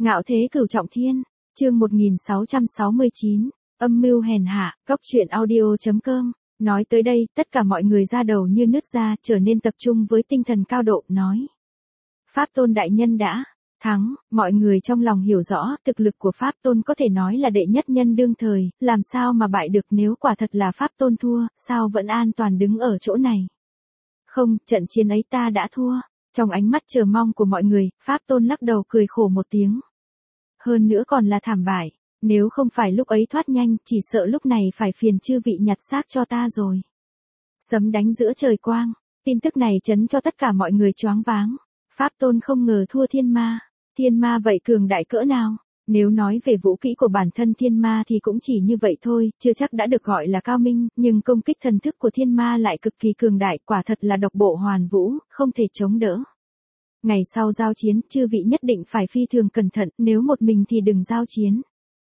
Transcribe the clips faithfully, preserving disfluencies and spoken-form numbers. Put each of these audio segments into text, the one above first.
Ngạo thế cửu trọng thiên, chương một nghìn sáu trăm sáu mươi chín, âm mưu hèn hạ, góc truyện audio.com. Nói tới đây, tất cả mọi người ra đầu như nứt ra, trở nên tập trung với tinh thần cao độ, nói. Pháp Tôn đại nhân đã thắng, mọi người trong lòng hiểu rõ, thực lực của Pháp Tôn có thể nói là đệ nhất nhân đương thời, làm sao mà bại được nếu quả thật là Pháp Tôn thua, sao vẫn an toàn đứng ở chỗ này. Không, trận chiến ấy ta đã thua. Trong ánh mắt chờ mong của mọi người, Pháp Tôn lắc đầu cười khổ một tiếng. Hơn nữa còn là thảm bại, nếu không phải lúc ấy thoát nhanh, chỉ sợ lúc này phải phiền chư vị nhặt xác cho ta rồi. Sấm đánh giữa trời quang, tin tức này chấn cho tất cả mọi người choáng váng. Pháp Tôn không ngờ thua thiên ma, thiên ma vậy cường đại cỡ nào? Nếu nói về vũ kỹ của bản thân thiên ma thì cũng chỉ như vậy thôi, chưa chắc đã được gọi là cao minh, nhưng công kích thần thức của thiên ma lại cực kỳ cường đại, quả thật là độc bộ hoàn vũ, không thể chống đỡ. Ngày sau giao chiến, chư vị nhất định phải phi thường cẩn thận, nếu một mình thì đừng giao chiến.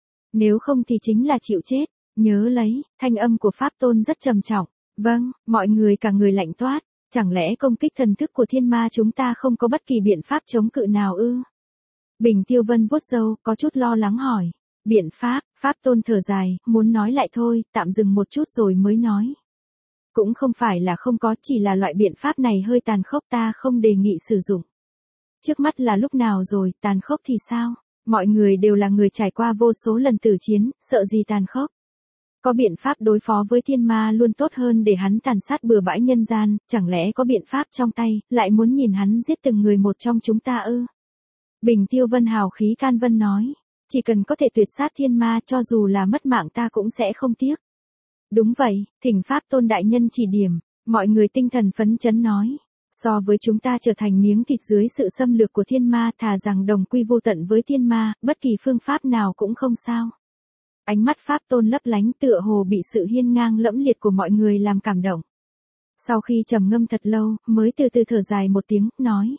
Nếu không thì chính là chịu chết, nhớ lấy, thanh âm của Pháp Tôn rất trầm trọng. Vâng, mọi người cả người lạnh toát, chẳng lẽ công kích thần thức của thiên ma chúng ta không có bất kỳ biện pháp chống cự nào ư? Bình Tiêu Vân vuốt râu, có chút lo lắng hỏi. Biện pháp, Pháp Tôn thở dài, muốn nói lại thôi, tạm dừng một chút rồi mới nói. Cũng không phải là không có, chỉ là loại biện pháp này hơi tàn khốc, ta không đề nghị sử dụng. Trước mắt là lúc nào rồi, tàn khốc thì sao? Mọi người đều là người trải qua vô số lần tử chiến, sợ gì tàn khốc? Có biện pháp đối phó với thiên ma luôn tốt hơn để hắn tàn sát bừa bãi nhân gian, chẳng lẽ có biện pháp trong tay, lại muốn nhìn hắn giết từng người một trong chúng ta ư? Bình Tiêu Vân hào khí can vân nói, chỉ cần có thể tuyệt sát thiên ma cho dù là mất mạng ta cũng sẽ không tiếc. Đúng vậy, thỉnh Pháp Tôn đại nhân chỉ điểm, mọi người tinh thần phấn chấn nói. So với chúng ta trở thành miếng thịt dưới sự xâm lược của thiên ma, thà rằng đồng quy vô tận với thiên ma, bất kỳ phương pháp nào cũng không sao. Ánh mắt Pháp Tôn lấp lánh tựa hồ bị sự hiên ngang lẫm liệt của mọi người làm cảm động. Sau khi trầm ngâm thật lâu, mới từ từ thở dài một tiếng, nói.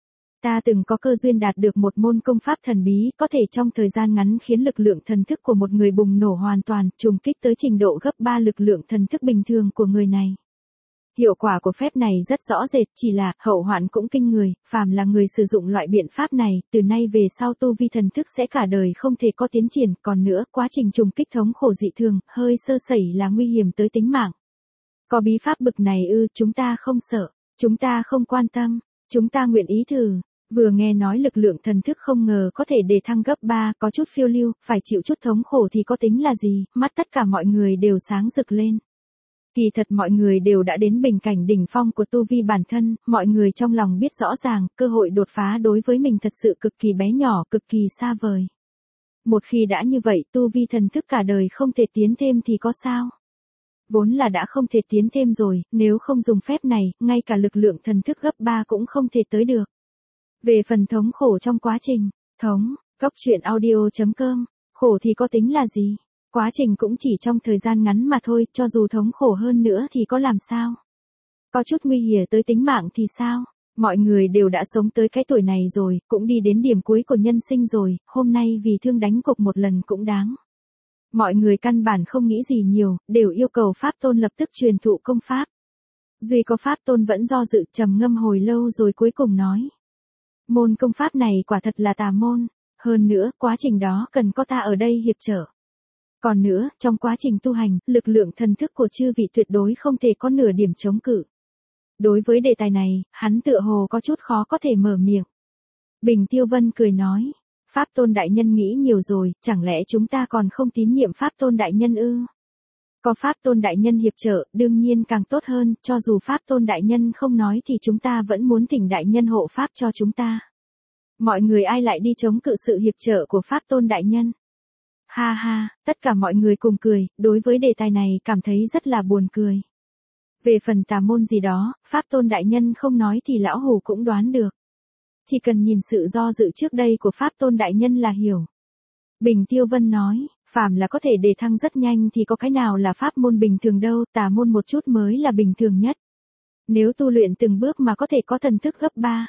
Ta từng có cơ duyên đạt được một môn công pháp thần bí, có thể trong thời gian ngắn khiến lực lượng thần thức của một người bùng nổ hoàn toàn, trùng kích tới trình độ gấp ba lực lượng thần thức bình thường của người này. Hiệu quả của phép này rất rõ rệt, chỉ là hậu hoạn cũng kinh người, phàm là người sử dụng loại biện pháp này, từ nay về sau tu vi thần thức sẽ cả đời không thể có tiến triển, còn nữa, quá trình trùng kích thống khổ dị thường, hơi sơ sẩy là nguy hiểm tới tính mạng. Có bí pháp bực này ư, chúng ta không sợ, chúng ta không quan tâm, chúng ta nguyện ý thử. Vừa nghe nói lực lượng thần thức không ngờ có thể đề thăng gấp ba, có chút phiêu lưu, phải chịu chút thống khổ thì có tính là gì, mắt tất cả mọi người đều sáng rực lên. Kỳ thật mọi người đều đã đến bình cảnh đỉnh phong của tu vi bản thân, mọi người trong lòng biết rõ ràng, cơ hội đột phá đối với mình thật sự cực kỳ bé nhỏ, cực kỳ xa vời. Một khi đã như vậy, tu vi thần thức cả đời không thể tiến thêm thì có sao? Vốn là đã không thể tiến thêm rồi, nếu không dùng phép này, ngay cả lực lượng thần thức gấp ba cũng không thể tới được. Về phần thống khổ trong quá trình, thống, góc truyện audio.com, khổ thì có tính là gì? Quá trình cũng chỉ trong thời gian ngắn mà thôi, cho dù thống khổ hơn nữa thì có làm sao? Có chút nguy hiểm tới tính mạng thì sao? Mọi người đều đã sống tới cái tuổi này rồi, cũng đi đến điểm cuối của nhân sinh rồi, hôm nay vì thương đánh cục một lần cũng đáng. Mọi người căn bản không nghĩ gì nhiều, đều yêu cầu Pháp Tôn lập tức truyền thụ công pháp. Duy có Pháp Tôn vẫn do dự trầm ngâm hồi lâu rồi cuối cùng nói. Môn công pháp này quả thật là tà môn, hơn nữa, quá trình đó cần có ta ở đây hiệp trợ. Còn nữa, trong quá trình tu hành, lực lượng thần thức của chư vị tuyệt đối không thể có nửa điểm chống cự. Đối với đề tài này, hắn tựa hồ có chút khó có thể mở miệng. Bình Tiêu Vân cười nói, Pháp Tôn đại nhân nghĩ nhiều rồi, chẳng lẽ chúng ta còn không tín nhiệm Pháp Tôn đại nhân ư? Có Pháp Tôn đại nhân hiệp trợ, đương nhiên càng tốt hơn, cho dù Pháp Tôn đại nhân không nói thì chúng ta vẫn muốn thỉnh đại nhân hộ Pháp cho chúng ta. Mọi người ai lại đi chống cự sự hiệp trợ của Pháp Tôn đại nhân? Ha ha, tất cả mọi người cùng cười, đối với đề tài này cảm thấy rất là buồn cười. Về phần tà môn gì đó, Pháp Tôn đại nhân không nói thì lão hủ cũng đoán được. Chỉ cần nhìn sự do dự trước đây của Pháp Tôn đại nhân là hiểu. Bình Tiêu Vân nói, phàm là có thể đề thăng rất nhanh thì có cái nào là pháp môn bình thường đâu, tà môn một chút mới là bình thường nhất. Nếu tu luyện từng bước mà có thể có thần thức gấp ba.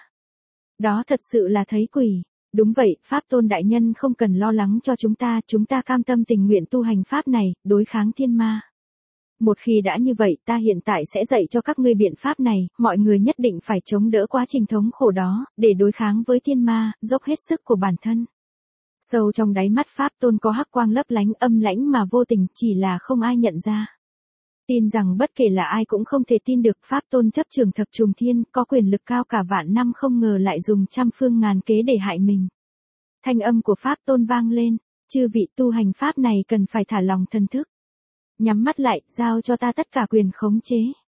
Đó thật sự là thấy quỷ. Đúng vậy, Pháp Tôn đại nhân không cần lo lắng cho chúng ta, chúng ta cam tâm tình nguyện tu hành pháp này, đối kháng thiên ma. Một khi đã như vậy, ta hiện tại sẽ dạy cho các ngươi biện pháp này, mọi người nhất định phải chống đỡ quá trình thống khổ đó, để đối kháng với thiên ma, dốc hết sức của bản thân. Sâu trong đáy mắt Pháp Tôn có hắc quang lấp lánh âm lãnh mà vô tình, chỉ là không ai nhận ra. Tin rằng bất kể là ai cũng không thể tin được Pháp Tôn chấp trường thập trùng thiên, có quyền lực cao cả vạn năm không ngờ lại dùng trăm phương ngàn kế để hại mình. Thanh âm của Pháp Tôn vang lên, chư vị tu hành Pháp này cần phải thả lòng thần thức. Nhắm mắt lại, giao cho ta tất cả quyền khống chế.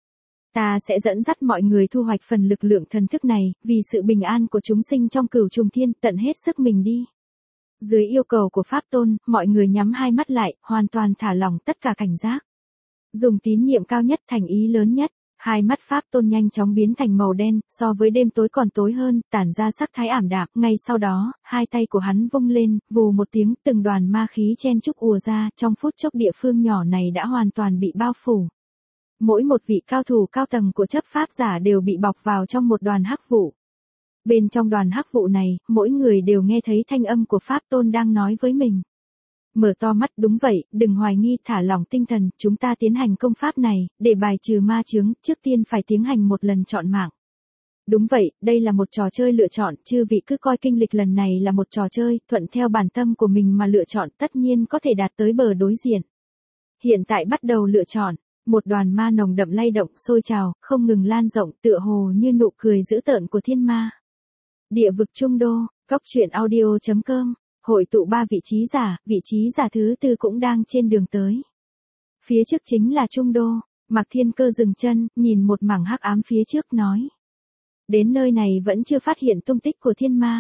Ta sẽ dẫn dắt mọi người thu hoạch phần lực lượng thần thức này, vì sự bình an của chúng sinh trong cửu trùng thiên, tận hết sức mình đi. Dưới yêu cầu của Pháp Tôn, mọi người nhắm hai mắt lại, hoàn toàn thả lỏng tất cả cảnh giác. Dùng tín nhiệm cao nhất, thành ý lớn nhất, hai mắt Pháp Tôn nhanh chóng biến thành màu đen, so với đêm tối còn tối hơn, tản ra sắc thái ảm đạm. Ngay sau đó, hai tay của hắn vung lên, vù một tiếng, từng đoàn ma khí chen chúc ùa ra, trong phút chốc địa phương nhỏ này đã hoàn toàn bị bao phủ. Mỗi một vị cao thủ cao tầng của chấp pháp giả đều bị bọc vào trong một đoàn hắc vụ. Bên trong đoàn hắc vụ này, mỗi người đều nghe thấy thanh âm của Pháp Tôn đang nói với mình. Mở to mắt, đúng vậy, đừng hoài nghi, thả lỏng tinh thần, chúng ta tiến hành công pháp này, để bài trừ ma chướng, trước tiên phải tiến hành một lần chọn mạng. Đúng vậy, đây là một trò chơi lựa chọn, chư vị cứ coi kinh lịch lần này là một trò chơi, thuận theo bản tâm của mình mà lựa chọn, tất nhiên có thể đạt tới bờ đối diện. Hiện tại bắt đầu lựa chọn, một đoàn ma nồng đậm lay động, sôi trào, không ngừng lan rộng, tựa hồ như nụ cười dữ tợn của thiên ma. Địa vực Trung Đô, Cóc Truyện Audio chấm com. Hội tụ ba vị trí giả, vị trí giả thứ tư cũng đang trên đường tới. Phía trước chính là Trung Đô, Mạc Thiên Cơ dừng chân, nhìn một mảng hắc ám phía trước nói. Đến nơi này vẫn chưa phát hiện tung tích của thiên ma.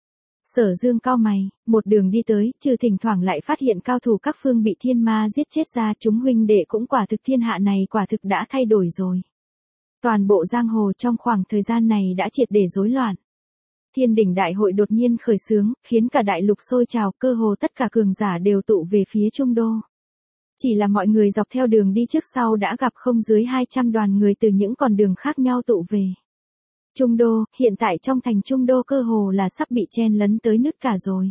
Sở Dương cau mày, một đường đi tới, trừ thỉnh thoảng lại phát hiện cao thủ các phương bị thiên ma giết chết ra, chúng huynh đệ cũng quả thực thiên hạ này quả thực đã thay đổi rồi. Toàn bộ giang hồ trong khoảng thời gian này đã triệt để rối loạn. Thiên đỉnh đại hội đột nhiên khởi xướng, khiến cả đại lục sôi trào, cơ hồ tất cả cường giả đều tụ về phía Trung Đô. Chỉ là mọi người dọc theo đường đi trước sau đã gặp không dưới hai trăm đoàn người từ những con đường khác nhau tụ về. Trung Đô, hiện tại trong thành Trung Đô cơ hồ là sắp bị chen lấn tới nứt cả rồi.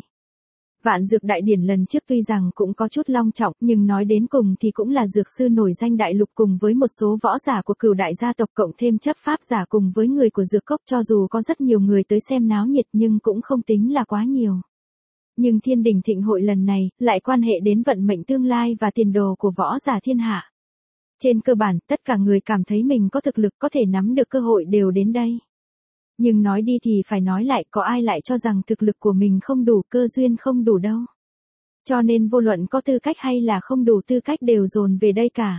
Vạn Dược Đại Điển lần trước tuy rằng cũng có chút long trọng, nhưng nói đến cùng thì cũng là dược sư nổi danh đại lục cùng với một số võ giả của cửu đại gia tộc cộng thêm chấp pháp giả cùng với người của dược cốc, cho dù có rất nhiều người tới xem náo nhiệt nhưng cũng không tính là quá nhiều. Nhưng Thiên Đình Thịnh Hội lần này lại quan hệ đến vận mệnh tương lai và tiền đồ của võ giả thiên hạ. Trên cơ bản, tất cả người cảm thấy mình có thực lực có thể nắm được cơ hội đều đến đây. Nhưng nói đi thì phải nói lại, có ai lại cho rằng thực lực của mình không đủ, cơ duyên không đủ đâu. Cho nên vô luận có tư cách hay là không đủ tư cách đều dồn về đây cả.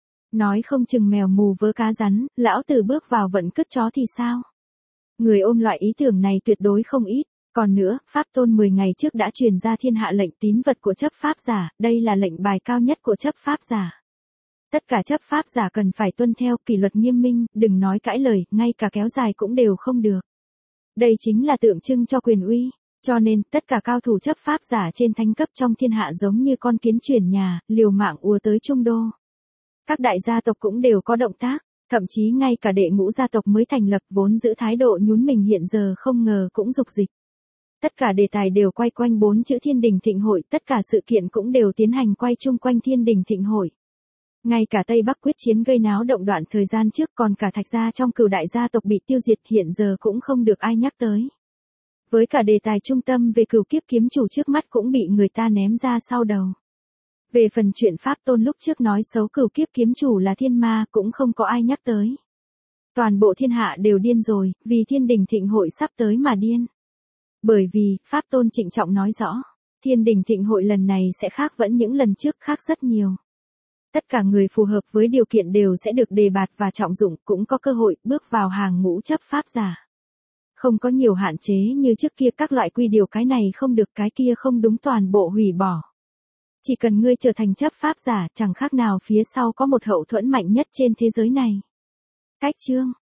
Nói không chừng mèo mù vớ cá rắn, lão tử bước vào vận cứt chó thì sao? Người ôm loại ý tưởng này tuyệt đối không ít. Còn nữa, Pháp Tôn mười ngày trước đã truyền ra thiên hạ lệnh tín vật của chấp pháp giả, đây là lệnh bài cao nhất của chấp pháp giả. Tất cả chấp pháp giả cần phải tuân theo kỷ luật nghiêm minh, đừng nói cãi lời, ngay cả kéo dài cũng đều không được. Đây chính là tượng trưng cho quyền uy, cho nên tất cả cao thủ chấp pháp giả trên thánh cấp trong thiên hạ giống như con kiến chuyển nhà, liều mạng ùa tới Trung Đô. Các đại gia tộc cũng đều có động tác, thậm chí ngay cả đệ ngũ gia tộc mới thành lập vốn giữ thái độ nhún mình hiện giờ không ngờ cũng dục dịch. Tất cả đề tài đều quay quanh bốn chữ Thiên Đình Thịnh Hội, tất cả sự kiện cũng đều tiến hành quay chung quanh Thiên Đình Thịnh Hội. Ngay cả Tây Bắc quyết chiến gây náo động đoạn thời gian trước, còn cả Thạch gia trong cửu đại gia tộc bị tiêu diệt hiện giờ cũng không được ai nhắc tới. Với cả đề tài trung tâm về cửu kiếp kiếm chủ trước mắt cũng bị người ta ném ra sau đầu. Về phần chuyện Pháp Tôn lúc trước nói xấu cửu kiếp kiếm chủ là thiên ma cũng không có ai nhắc tới. Toàn bộ thiên hạ đều điên rồi, vì Thiên Đình Thịnh Hội sắp tới mà điên. Bởi vì, Pháp Tôn trịnh trọng nói rõ, Thiên Đình Thịnh Hội lần này sẽ khác vẫn những lần trước, khác rất nhiều. Tất cả người phù hợp với điều kiện đều sẽ được đề bạt và trọng dụng, cũng có cơ hội bước vào hàng ngũ chấp pháp giả. Không có nhiều hạn chế như trước kia, các loại quy điều cái này không được cái kia không đúng toàn bộ hủy bỏ. Chỉ cần ngươi trở thành chấp pháp giả, chẳng khác nào phía sau có một hậu thuẫn mạnh nhất trên thế giới này. Cách chương